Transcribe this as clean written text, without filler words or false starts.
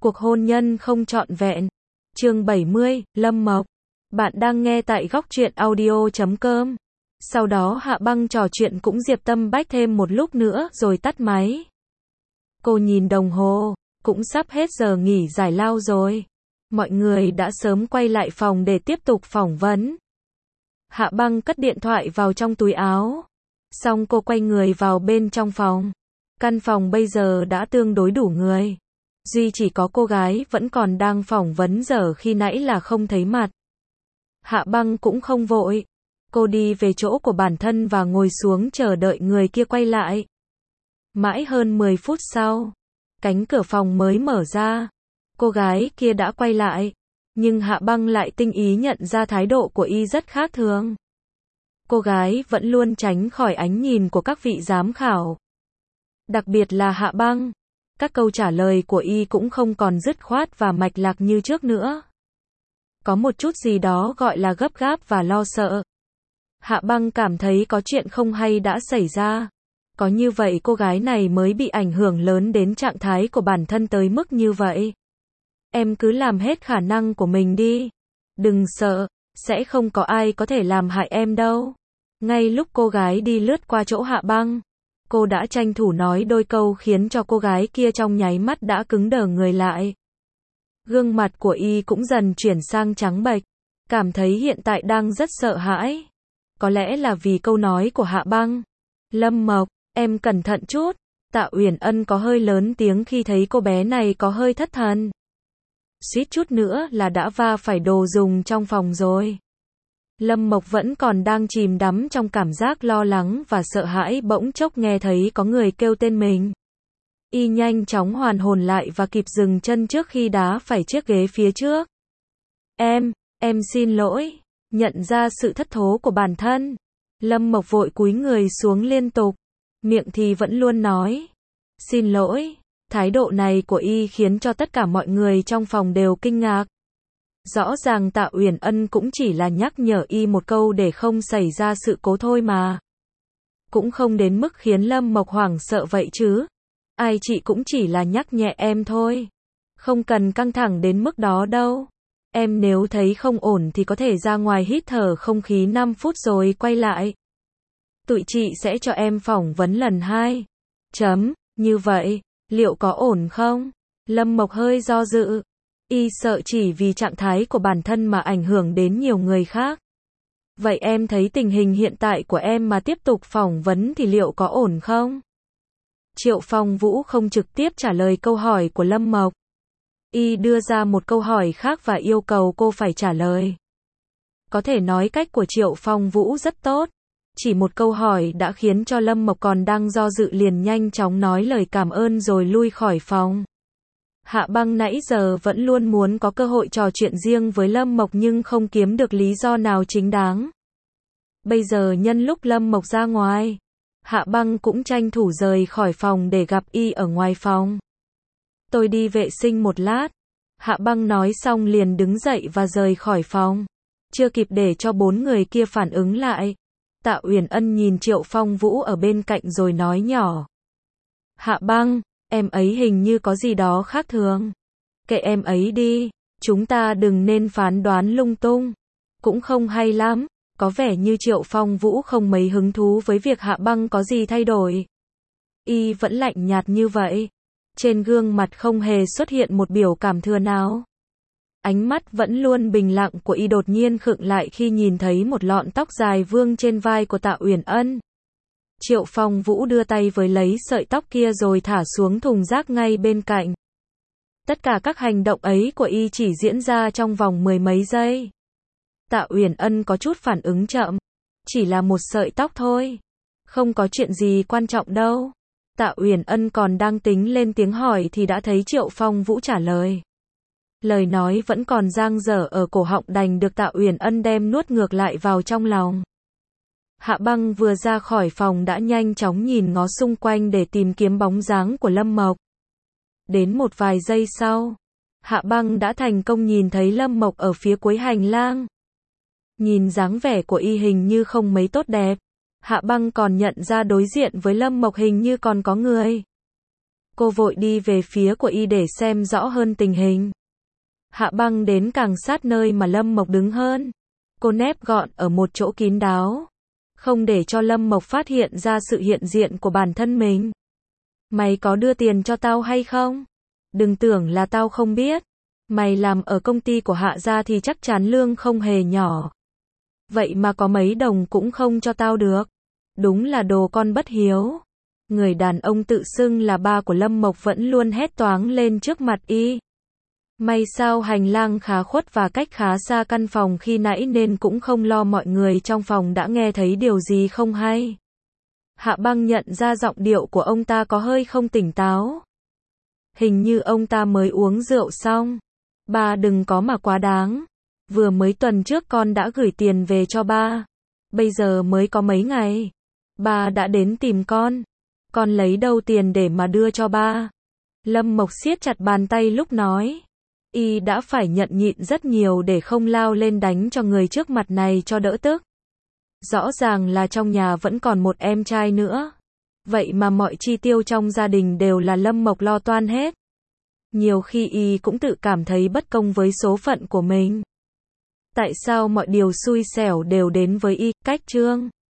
Cuộc hôn nhân không trọn vẹn. Chương 70, Lâm Mộc. Bạn đang nghe tại góc truyện audio.com. Sau đó Hạ Băng trò chuyện cũng Diệp Tâm Bách thêm một lúc nữa rồi tắt máy. Cô nhìn đồng hồ, cũng sắp hết giờ nghỉ giải lao rồi. Mọi người đã sớm quay lại phòng để tiếp tục phỏng vấn. Hạ Băng cất điện thoại vào trong túi áo. Xong cô quay người vào bên trong phòng. Căn phòng bây giờ đã tương đối đủ người. Duy chỉ có cô gái vẫn còn đang phỏng vấn giờ khi nãy là không thấy mặt. Hạ Băng cũng không vội. Cô đi về chỗ của bản thân và ngồi xuống chờ đợi người kia quay lại. Mãi hơn 10 phút sau, cánh cửa phòng mới mở ra. Cô gái kia đã quay lại. Nhưng Hạ Băng lại tinh ý nhận ra thái độ của y rất khác thường. Cô gái vẫn luôn tránh khỏi ánh nhìn của các vị giám khảo. Đặc biệt là Hạ Băng. Các câu trả lời của y cũng không còn dứt khoát và mạch lạc như trước nữa. Có một chút gì đó gọi là gấp gáp và lo sợ. Hạ Băng cảm thấy có chuyện không hay đã xảy ra. Có như vậy cô gái này mới bị ảnh hưởng lớn đến trạng thái của bản thân tới mức như vậy. Em cứ làm hết khả năng của mình đi. Đừng sợ, sẽ không có ai có thể làm hại em đâu. Ngay lúc cô gái đi lướt qua chỗ Hạ Băng, cô đã tranh thủ nói đôi câu khiến cho cô gái kia trong nháy mắt đã cứng đờ người lại. Gương mặt của y cũng dần chuyển sang trắng bệch, cảm thấy hiện tại đang rất sợ hãi. Có lẽ là vì câu nói của Hạ Băng. Lâm Mộc, em cẩn thận chút. Tạ Uyển Ân có hơi lớn tiếng khi thấy cô bé này có hơi thất thần. Suýt chút nữa là đã va phải đồ dùng trong phòng rồi. Lâm Mộc vẫn còn đang chìm đắm trong cảm giác lo lắng và sợ hãi bỗng chốc nghe thấy có người kêu tên mình. Y nhanh chóng hoàn hồn lại và kịp dừng chân trước khi đá phải chiếc ghế phía trước. Em xin lỗi. Nhận ra sự thất thố của bản thân. Lâm Mộc vội cúi người xuống liên tục. Miệng thì vẫn luôn nói. Xin lỗi. Thái độ này của y khiến cho tất cả mọi người trong phòng đều kinh ngạc. Rõ ràng Tạ Uyển Ân cũng chỉ là nhắc nhở y một câu để không xảy ra sự cố thôi mà. Cũng không đến mức khiến Lâm Mộc hoảng sợ vậy chứ. Ai chị cũng chỉ là nhắc nhẹ em thôi. Không cần căng thẳng đến mức đó đâu. Em nếu thấy không ổn thì có thể ra ngoài hít thở không khí 5 phút rồi quay lại. Tụi chị sẽ cho em phỏng vấn lần 2. Như vậy, liệu có ổn không? Lâm Mộc hơi do dự. Y sợ chỉ vì trạng thái của bản thân mà ảnh hưởng đến nhiều người khác. Vậy em thấy tình hình hiện tại của em mà tiếp tục phỏng vấn thì liệu có ổn không? Triệu Phong Vũ không trực tiếp trả lời câu hỏi của Lâm Mộc. Y đưa ra một câu hỏi khác và yêu cầu cô phải trả lời. Có thể nói cách của Triệu Phong Vũ rất tốt. Chỉ một câu hỏi đã khiến cho Lâm Mộc còn đang do dự liền nhanh chóng nói lời cảm ơn rồi lui khỏi phòng. Hạ Băng nãy giờ vẫn luôn muốn có cơ hội trò chuyện riêng với Lâm Mộc nhưng không kiếm được lý do nào chính đáng. Bây giờ nhân lúc Lâm Mộc ra ngoài, Hạ Băng cũng tranh thủ rời khỏi phòng để gặp y ở ngoài phòng. Tôi đi vệ sinh một lát. Hạ Băng nói xong liền đứng dậy và rời khỏi phòng. Chưa kịp để cho 4 người kia phản ứng lại. Tạ Uyển Ân nhìn Triệu Phong Vũ ở bên cạnh rồi nói nhỏ. Hạ Băng, em ấy hình như có gì đó khác thường. Kệ em ấy đi, chúng ta đừng nên phán đoán lung tung. Cũng không hay lắm, có vẻ như Triệu Phong Vũ không mấy hứng thú với việc Hạ Băng có gì thay đổi. Y vẫn lạnh nhạt như vậy. Trên gương mặt không hề xuất hiện một biểu cảm thừa nào. Ánh mắt vẫn luôn bình lặng của y đột nhiên khựng lại khi nhìn thấy một lọn tóc dài vương trên vai của Tạ Uyển Ân. Triệu Phong Vũ đưa tay với lấy sợi tóc kia rồi thả xuống thùng rác ngay bên cạnh. Tất cả các hành động ấy của y chỉ diễn ra trong vòng 10 mấy giây. Tạ Uyển Ân có chút phản ứng chậm. Chỉ là một sợi tóc thôi. Không có chuyện gì quan trọng đâu. Tạ Uyển Ân còn đang tính lên tiếng hỏi thì đã thấy Triệu Phong Vũ trả lời. Lời nói vẫn còn dang dở ở cổ họng đành được Tạ Uyển Ân đem nuốt ngược lại vào trong lòng. Hạ Băng vừa ra khỏi phòng đã nhanh chóng nhìn ngó xung quanh để tìm kiếm bóng dáng của Lâm Mộc. Đến một vài giây sau, Hạ Băng đã thành công nhìn thấy Lâm Mộc ở phía cuối hành lang. Nhìn dáng vẻ của y hình như không mấy tốt đẹp. Hạ Băng còn nhận ra đối diện với Lâm Mộc hình như còn có người. Cô vội đi về phía của y để xem rõ hơn tình hình. Hạ Băng đến càng sát nơi mà Lâm Mộc đứng hơn. Cô nép gọn ở một chỗ kín đáo, không để cho Lâm Mộc phát hiện ra sự hiện diện của bản thân mình. Mày có đưa tiền cho tao hay không? Đừng tưởng là tao không biết. Mày làm ở công ty của Hạ gia thì chắc chắn lương không hề nhỏ. Vậy mà có mấy đồng cũng không cho tao được. Đúng là đồ con bất hiếu. Người đàn ông tự xưng là ba của Lâm Mộc vẫn luôn hét toáng lên trước mặt y. May sao hành lang khá khuất và cách khá xa căn phòng khi nãy nên cũng không lo mọi người trong phòng đã nghe thấy điều gì không hay. Hạ Băng nhận ra giọng điệu của ông ta có hơi không tỉnh táo. Hình như ông ta mới uống rượu xong. Ba đừng có mà quá đáng. Vừa mới tuần trước con đã gửi tiền về cho ba. Bây giờ mới có mấy ngày. Ba đã đến tìm con. Con lấy đâu tiền để mà đưa cho ba? Lâm Mộc siết chặt bàn tay lúc nói. Y đã phải nhận nhịn rất nhiều để không lao lên đánh cho người trước mặt này cho đỡ tức. Rõ ràng là trong nhà vẫn còn một em trai nữa. Vậy mà mọi chi tiêu trong gia đình đều là Lâm Mộc lo toan hết. Nhiều khi y cũng tự cảm thấy bất công với số phận của mình. Tại sao mọi điều xui xẻo đều đến với y? Cách chương